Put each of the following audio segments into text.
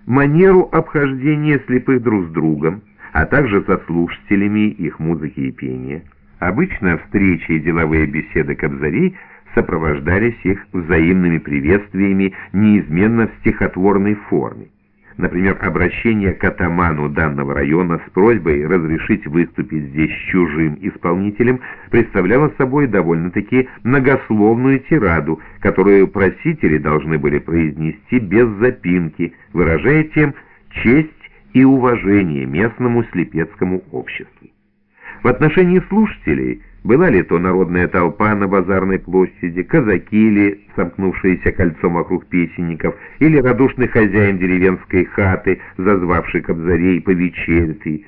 манеру обхождения слепых друг с другом, а также со слушателями их музыки и пения. Обычно встречи и деловые беседы кобзарей сопровождались их взаимными приветствиями неизменно в стихотворной форме. Например, обращение к атаману данного района с просьбой разрешить выступить здесь чужим исполнителем представляло собой довольно-таки многословную тираду, которую просители должны были произнести без запинки, выражая тем честь и уважение местному слепецкому обществу. В отношении слушателей, была ли то народная толпа на базарной площади, казаки ли, сомкнувшиеся кольцом вокруг песенников, или радушный хозяин деревенской хаты, зазвавший кобзарей повечерить,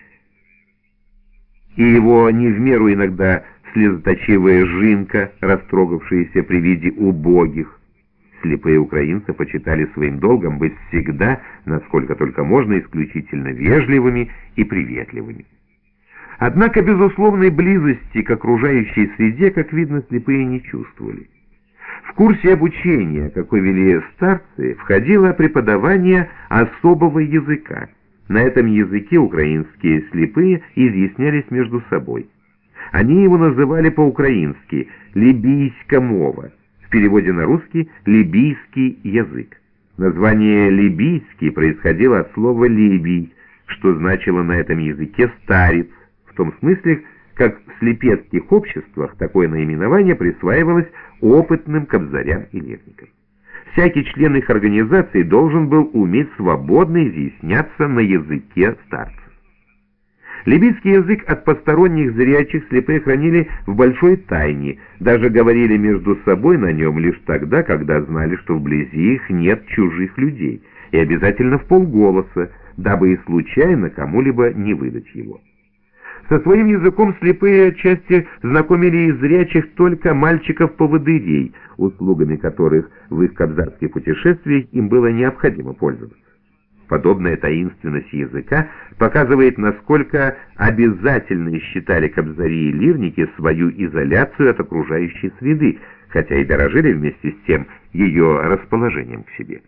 и его не в меру иногда слезоточивая жинка, растрогавшаяся при виде убогих. Слепые украинцы почитали своим долгом быть всегда, насколько только можно, исключительно вежливыми и приветливыми. Однако безусловной близости к окружающей среде, как видно, слепые не чувствовали. В курсе обучения, какой вели старцы, входило преподавание особого языка. На этом языке украинские слепые изъяснялись между собой. Они его называли по-украински «либийска мова», в переводе на русский «либийский язык». Название «либийский» происходило от слова «либий», что значило на этом языке «старец». В том смысле, как в слепецких обществах такое наименование присваивалось опытным кобзарям и лирникам. Всякий член их организации должен был уметь свободно изъясняться на языке старцев. Либийский язык от посторонних зрячих слепые хранили в большой тайне, даже говорили между собой на нем лишь тогда, когда знали, что вблизи их нет чужих людей, и обязательно вполголоса, дабы и случайно кому-либо не выдать его. Со своим языком слепые отчасти знакомили из зрячих только мальчиков-поводырей, услугами которых в их кобзарских путешествиях им было необходимо пользоваться. Подобная таинственность языка показывает, насколько обязательно считали кобзари и лирники свою изоляцию от окружающей среды, хотя и дорожили вместе с тем ее расположением к себе.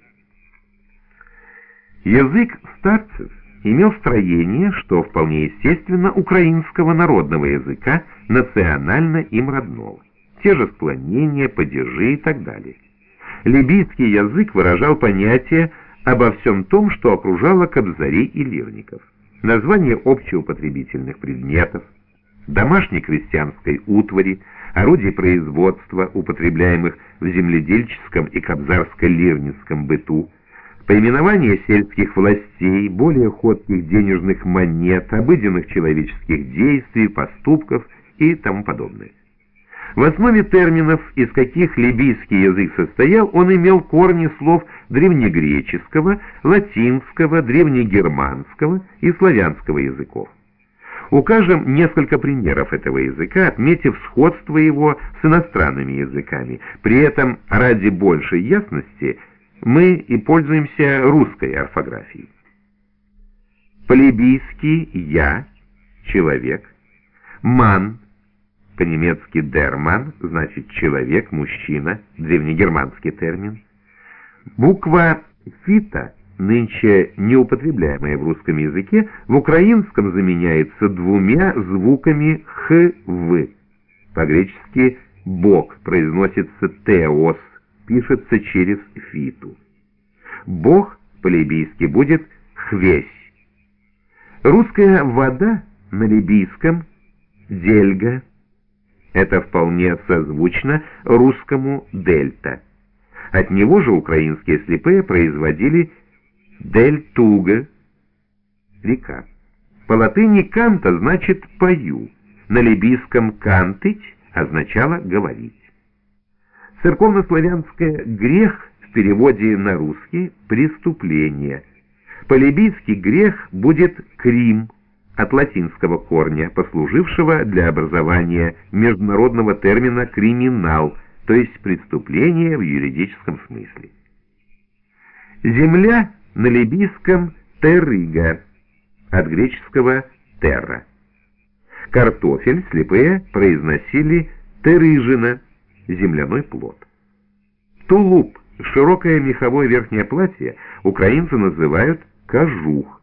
Язык старцев имел строение, что вполне естественно, украинского народного языка, национально им родного. Те же склонения, падежи и так далее. Либийский язык выражал понятие обо всем том, что окружало кобзарей и лирников. Название общеупотребительных предметов, домашней крестьянской утвари, орудий производства, употребляемых в земледельческом и кобзарско-лирницком быту, поименование сельских властей, более ходких денежных монет, обыденных человеческих действий, поступков и тому подобное. В основе терминов, из каких либийский язык состоял, он имел корни слов древнегреческого, латинского, древнегерманского и славянского языков. Укажем несколько примеров этого языка, отметив сходство его с иностранными языками. При этом, ради большей ясности, мы и пользуемся русской орфографией. По-либийски «я» — человек, «ман» по-немецки «der Mann» значит «человек», «мужчина», древнегерманский термин. Буква «фита», нынче неупотребляемая в русском языке, в украинском заменяется двумя звуками «х», «в». По-гречески «бог» произносится «теос», пишется через «фиту». Бог по-либийски будет «хвесь». Русская «вода» на либийском «дельга». Это вполне созвучно русскому «дельта». От него же украинские слепые производили «дельтуга» — река. По латыни «канта» значит «пою», на либийском «кантыть» означало «говорить». Церковнославянское «грех» в переводе на русский «преступление». По-либийски «грех» будет «крим», от латинского корня, послужившего для образования международного термина «криминал», то есть преступление в юридическом смысле. Земля на либийском «террига», от греческого «терра». Картофель слепые произносили «терыжина», земляной плод. Тулуп Широкое меховое верхнее платье украинцы называют кожух,